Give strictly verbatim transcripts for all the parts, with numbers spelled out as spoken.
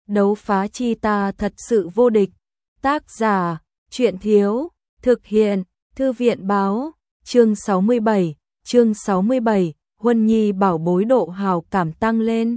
đấu phá chi ta thật sự vô địch. Tác giả, truyện thiếu, thực hiện, thư viện báo, chương sáu mươi bảy, chương sáu mươi bảy, Huân Nhi bảo bối độ hào cảm tăng lên.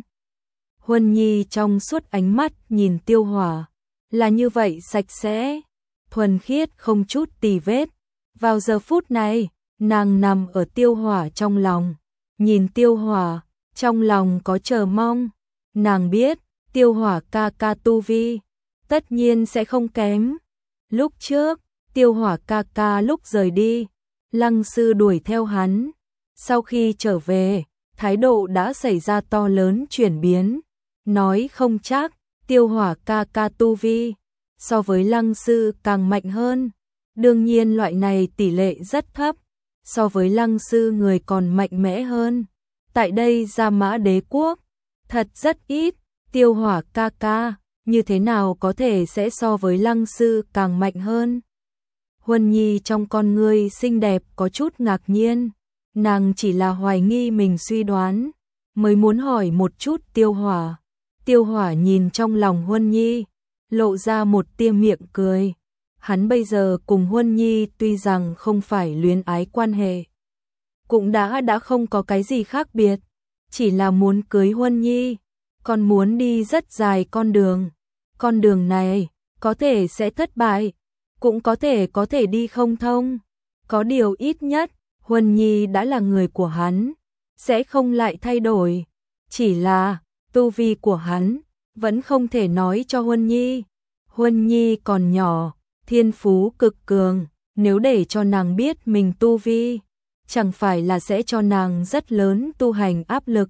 Huân Nhi trong suốt ánh mắt nhìn Tiêu Hỏa, là như vậy sạch sẽ, thuần khiết không chút tì vết. Vào giờ phút này, nàng nằm ở Tiêu Hỏa trong lòng, nhìn Tiêu Hỏa, trong lòng có chờ mong. Nàng biết, Tiêu Hỏa ca ca tu vi, tất nhiên sẽ không kém. Lúc trước, Tiêu Hỏa ca ca lúc rời đi, Lăng sư đuổi theo hắn. Sau khi trở về, thái độ đã xảy ra to lớn chuyển biến. Nói không chắc, Tiêu Hỏa ca ca tu vi, so với Lăng sư càng mạnh hơn. Đương nhiên loại này tỷ lệ rất thấp, so với Lăng sư người còn mạnh mẽ hơn. Tại đây Gia Mã Đế quốc, thật rất ít, Tiêu Hỏa ca ca, như thế nào có thể sẽ so với Lăng sư càng mạnh hơn. Huân Nhi trong con ngươi xinh đẹp có chút ngạc nhiên, nàng chỉ là hoài nghi mình suy đoán, mới muốn hỏi một chút Tiêu Hỏa. Tiêu Hỏa nhìn trong lòng Huân Nhi, lộ ra một tia miệng cười. Hắn bây giờ cùng Huân Nhi tuy rằng không phải luyến ái quan hệ, cũng đã đã không có cái gì khác biệt, chỉ là muốn cưới Huân Nhi, còn muốn đi rất dài con đường. Con đường này có thể sẽ thất bại, cũng có thể có thể đi không thông. Có điều ít nhất, Huân Nhi đã là người của hắn, sẽ không lại thay đổi. Chỉ là, tu vi của hắn, vẫn không thể nói cho Huân Nhi. Huân Nhi còn nhỏ, thiên phú cực cường, nếu để cho nàng biết mình tu vi, chẳng phải là sẽ cho nàng rất lớn tu hành áp lực.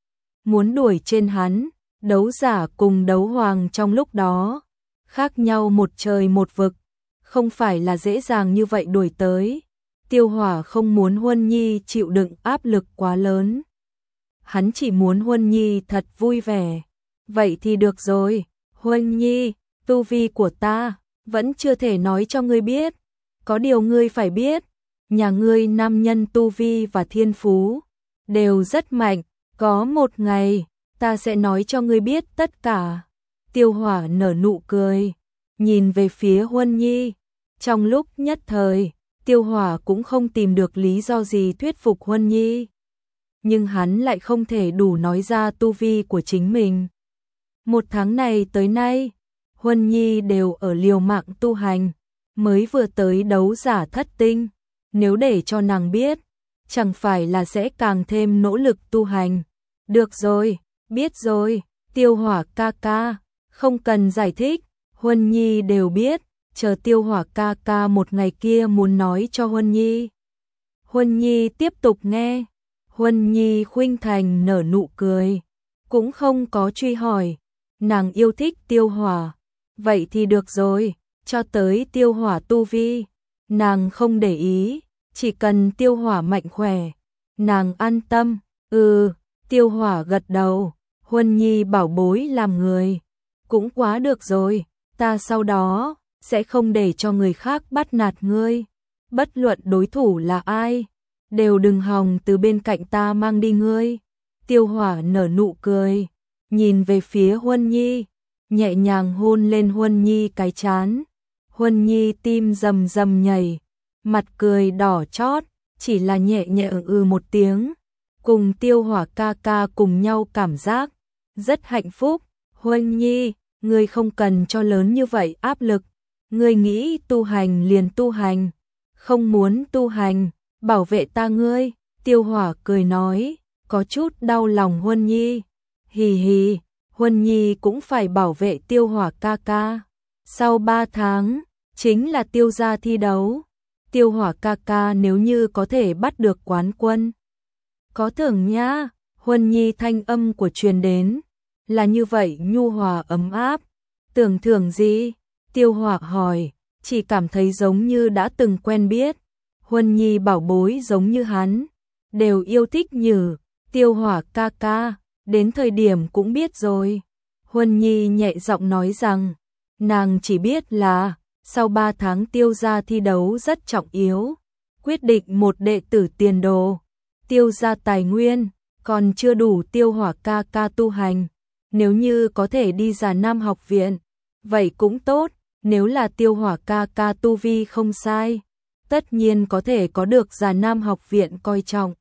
Muốn đuổi trên hắn, đấu giả cùng đấu hoàng trong lúc đó, khác nhau một trời một vực, không phải là dễ dàng như vậy đuổi tới. Tiêu Hỏa không muốn Huân Nhi chịu đựng áp lực quá lớn. Hắn chỉ muốn Huân Nhi thật vui vẻ. Vậy thì được rồi, Huân Nhi, tu vi của ta, vẫn chưa thể nói cho ngươi biết. Có điều ngươi phải biết, nhà ngươi nam nhân tu vi và thiên phú, đều rất mạnh. Có một ngày, ta sẽ nói cho ngươi biết tất cả. Tiêu Hỏa nở nụ cười, nhìn về phía Huân Nhi. Trong lúc nhất thời, Tiêu Hỏa cũng không tìm được lý do gì thuyết phục Huân Nhi. Nhưng hắn lại không thể đủ nói ra tu vi của chính mình. Một tháng này tới nay, Huân Nhi đều ở liều mạng tu hành, mới vừa tới đấu giả thất tinh. Nếu để cho nàng biết, chẳng phải là sẽ càng thêm nỗ lực tu hành. Được rồi, biết rồi, Tiêu Hỏa ca ca, không cần giải thích, Huân Nhi đều biết, chờ Tiêu Hỏa ca ca một ngày kia muốn nói cho Huân Nhi. Huân Nhi tiếp tục nghe, Huân Nhi khuynh thành nở nụ cười, cũng không có truy hỏi, nàng yêu thích Tiêu Hỏa, vậy thì được rồi, cho tới Tiêu Hỏa tu vi, nàng không để ý, chỉ cần Tiêu Hỏa mạnh khỏe, nàng an tâm. Ừ, Tiêu Hỏa gật đầu, Huân Nhi bảo bối làm người, cũng quá được rồi, ta sau đó sẽ không để cho người khác bắt nạt ngươi, bất luận đối thủ là ai, đều đừng hòng từ bên cạnh ta mang đi ngươi. Tiêu Hỏa nở nụ cười, nhìn về phía Huân Nhi, nhẹ nhàng hôn lên Huân Nhi cái trán. Huân Nhi tim rầm rầm nhảy, mặt cười đỏ chót, chỉ là nhẹ nhẹ ừ một tiếng, cùng Tiêu Hỏa ca ca cùng nhau cảm giác rất hạnh phúc. Huân Nhi, ngươi không cần cho lớn như vậy áp lực, ngươi nghĩ tu hành liền tu hành, không muốn tu hành, bảo vệ ta ngươi. Tiêu Hỏa cười nói, có chút đau lòng Huân Nhi. Hì hì, Huân Nhi cũng phải bảo vệ Tiêu Hỏa ca ca. Sau ba tháng, chính là Tiêu gia thi đấu. Tiêu Hỏa ca ca nếu như có thể bắt được quán quân, có thưởng nha. Huân Nhi thanh âm của truyền đến, là như vậy nhu hòa ấm áp. Tưởng thưởng gì? Tiêu Hỏa hỏi, chỉ cảm thấy giống như đã từng quen biết. Huân Nhi bảo bối giống như hắn, đều yêu thích Nhử. Tiêu Hỏa ca ca, đến thời điểm cũng biết rồi. Huân Nhi nhẹ giọng nói rằng, nàng chỉ biết là sau ba tháng Tiêu gia thi đấu rất trọng yếu, quyết định một đệ tử tiền đồ. Tiêu gia tài nguyên còn chưa đủ Tiêu Hỏa ca ca tu hành, nếu như có thể đi Già Nam học viện, vậy cũng tốt, nếu là Tiêu Hỏa ca ca tu vi không sai, tất nhiên có thể có được Già Nam học viện coi trọng.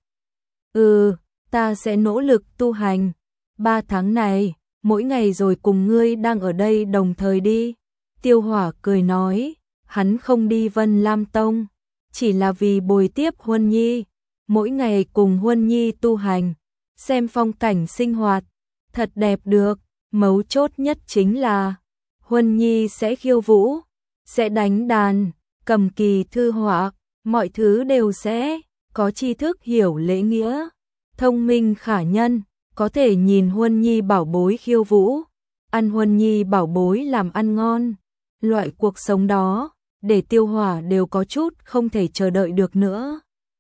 Ừ, ta sẽ nỗ lực tu hành, ba tháng này, mỗi ngày rồi cùng ngươi đang ở đây đồng thời đi. Tiêu Hỏa cười nói, hắn không đi Vân Lam Tông, chỉ là vì bồi tiếp Huân Nhi, mỗi ngày cùng Huân Nhi tu hành, xem phong cảnh sinh hoạt, thật đẹp được, mấu chốt nhất chính là Huân Nhi sẽ khiêu vũ, sẽ đánh đàn, cầm kỳ thư họa, mọi thứ đều sẽ có tri thức hiểu lễ nghĩa, thông minh khả nhân, có thể nhìn Huân Nhi bảo bối khiêu vũ, ăn Huân Nhi bảo bối làm ăn ngon. Loại cuộc sống đó, để Tiêu Hỏa đều có chút không thể chờ đợi được nữa.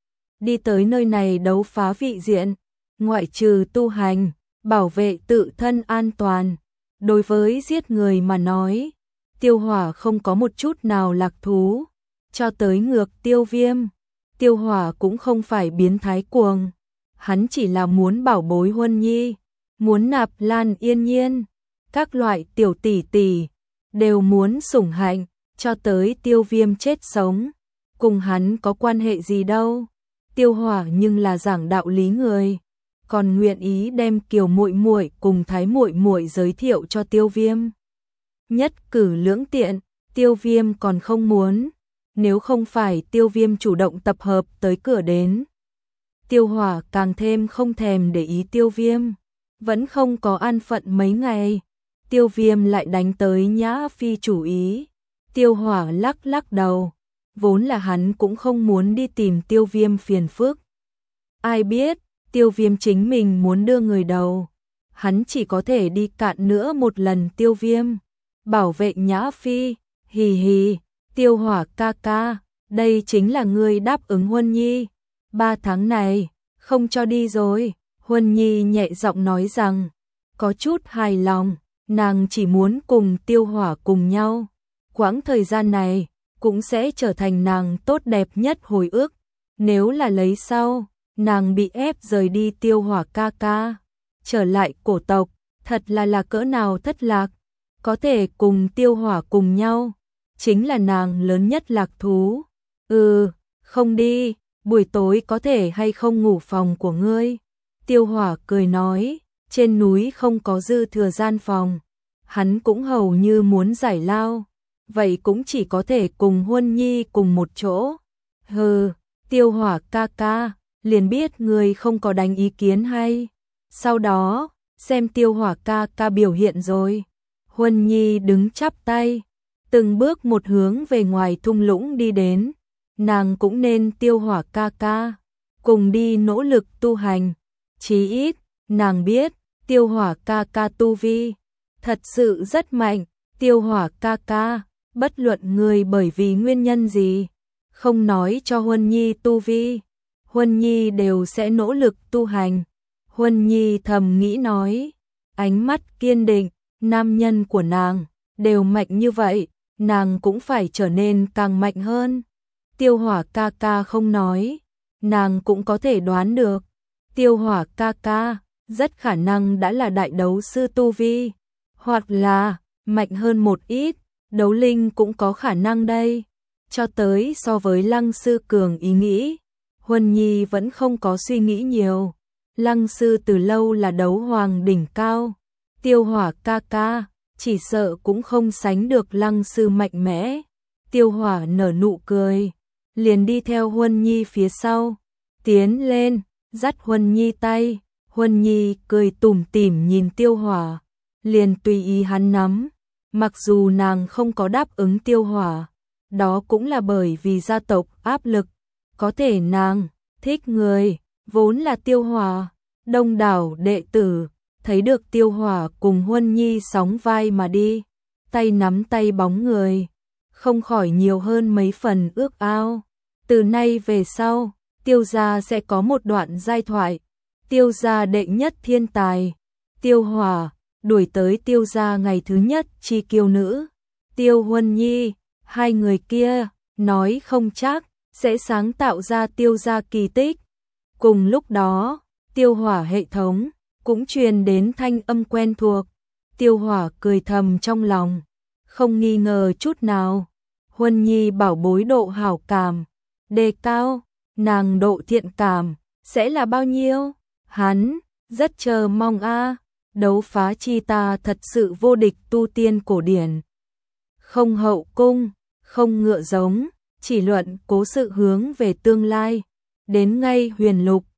Đi tới nơi này đấu phá vị diện, ngoại trừ tu hành, bảo vệ tự thân an toàn. Đối với giết người mà nói, Tiêu Hỏa không có một chút nào lạc thú. Cho tới ngược Tiêu Viêm, Tiêu Hỏa cũng không phải biến thái cuồng. Hắn chỉ là muốn bảo bối Huân Nhi, muốn nạp Lan Yên Nhiên, các loại tiểu tỷ tỷ đều muốn sủng hạnh, cho tới Tiêu Viêm chết sống, cùng hắn có quan hệ gì đâu. Tiêu Hỏa nhưng là giảng đạo lý người, còn nguyện ý đem Kiều muội muội cùng Thái muội muội giới thiệu cho Tiêu Viêm. Nhất cử lưỡng tiện, Tiêu Viêm còn không muốn, nếu không phải Tiêu Viêm chủ động tập hợp tới cửa đến. Tiêu Hỏa càng thêm không thèm để ý Tiêu Viêm, vẫn không có an phận mấy ngày, Tiêu Viêm lại đánh tới Nhã Phi chủ ý. Tiêu Hỏa lắc lắc đầu, vốn là hắn cũng không muốn đi tìm Tiêu Viêm phiền phức. Ai biết, Tiêu Viêm chính mình muốn đưa người đầu, hắn chỉ có thể đi cạn nữa một lần Tiêu Viêm. Bảo vệ Nhã Phi, hì hì, Tiêu Hỏa ca ca, đây chính là ngươi đáp ứng Huân Nhi. Ba tháng này, không cho đi rồi, Huân Nhi nhẹ giọng nói rằng, có chút hài lòng, nàng chỉ muốn cùng Tiêu Hỏa cùng nhau. Quãng thời gian này, cũng sẽ trở thành nàng tốt đẹp nhất hồi ức. Nếu là lấy sau, nàng bị ép rời đi Tiêu Hỏa ca ca, trở lại cổ tộc, thật là là cỡ nào thất lạc. Có thể cùng Tiêu Hỏa cùng nhau, chính là nàng lớn nhất lạc thú. Ừ, không đi, buổi tối có thể hay không ngủ phòng của ngươi? Tiêu Hỏa cười nói, trên núi không có dư thừa gian phòng, hắn cũng hầu như muốn giải lao, vậy cũng chỉ có thể cùng Huân Nhi cùng một chỗ. Hừ, Tiêu Hỏa ca ca, liền biết ngươi không có đánh ý kiến hay. Sau đó, xem Tiêu Hỏa ca ca biểu hiện rồi. Huân Nhi đứng chắp tay, từng bước một hướng về ngoài thung lũng đi đến. Nàng cũng nên Tiêu Hỏa ca ca, cùng đi nỗ lực tu hành. Chí ít, nàng biết, Tiêu Hỏa ca ca tu vi, thật sự rất mạnh. Tiêu Hỏa ca ca, bất luận người bởi vì nguyên nhân gì, không nói cho Huân Nhi tu vi, Huân Nhi đều sẽ nỗ lực tu hành. Huân Nhi thầm nghĩ nói, ánh mắt kiên định, nam nhân của nàng đều mạnh như vậy, nàng cũng phải trở nên càng mạnh hơn. Tiêu Hỏa ca ca không nói, nàng cũng có thể đoán được. Tiêu Hỏa ca ca rất khả năng đã là đại đấu sư tu vi, hoặc là mạnh hơn một ít, đấu linh cũng có khả năng đây. Cho tới so với Lăng sư cường ý nghĩ, Huân Nhi vẫn không có suy nghĩ nhiều. Lăng sư từ lâu là đấu hoàng đỉnh cao, Tiêu Hỏa ca ca chỉ sợ cũng không sánh được Lăng sư mạnh mẽ. Tiêu Hỏa nở nụ cười, liền đi theo Huân Nhi phía sau, tiến lên, dắt Huân Nhi tay. Huân Nhi cười tủm tỉm nhìn Tiêu Hỏa, liền tùy ý hắn nắm. Mặc dù nàng không có đáp ứng Tiêu Hỏa, đó cũng là bởi vì gia tộc áp lực. Có thể nàng thích người vốn là Tiêu Hỏa. Đông đảo đệ tử thấy được Tiêu Hỏa cùng Huân Nhi sóng vai mà đi, tay nắm tay bóng người, không khỏi nhiều hơn mấy phần ước ao. Từ nay về sau, Tiêu gia sẽ có một đoạn giai thoại. Tiêu gia đệ nhất thiên tài, Tiêu Hỏa, đuổi tới Tiêu gia ngày thứ nhất chi kiêu nữ, Tiêu Huân Nhi, hai người kia, nói không chắc, sẽ sáng tạo ra Tiêu gia kỳ tích. Cùng lúc đó, Tiêu Hỏa hệ thống cũng truyền đến thanh âm quen thuộc, Tiêu Hỏa cười thầm trong lòng, không nghi ngờ chút nào. Huân Nhi bảo bối độ hảo cảm đề cao, nàng độ thiện cảm sẽ là bao nhiêu? Hắn rất chờ mong a. Đấu phá chi ta thật sự vô địch tu tiên cổ điển. Không hậu cung, không ngựa giống, chỉ luận cố sự hướng về tương lai. Đến ngay huyền lục,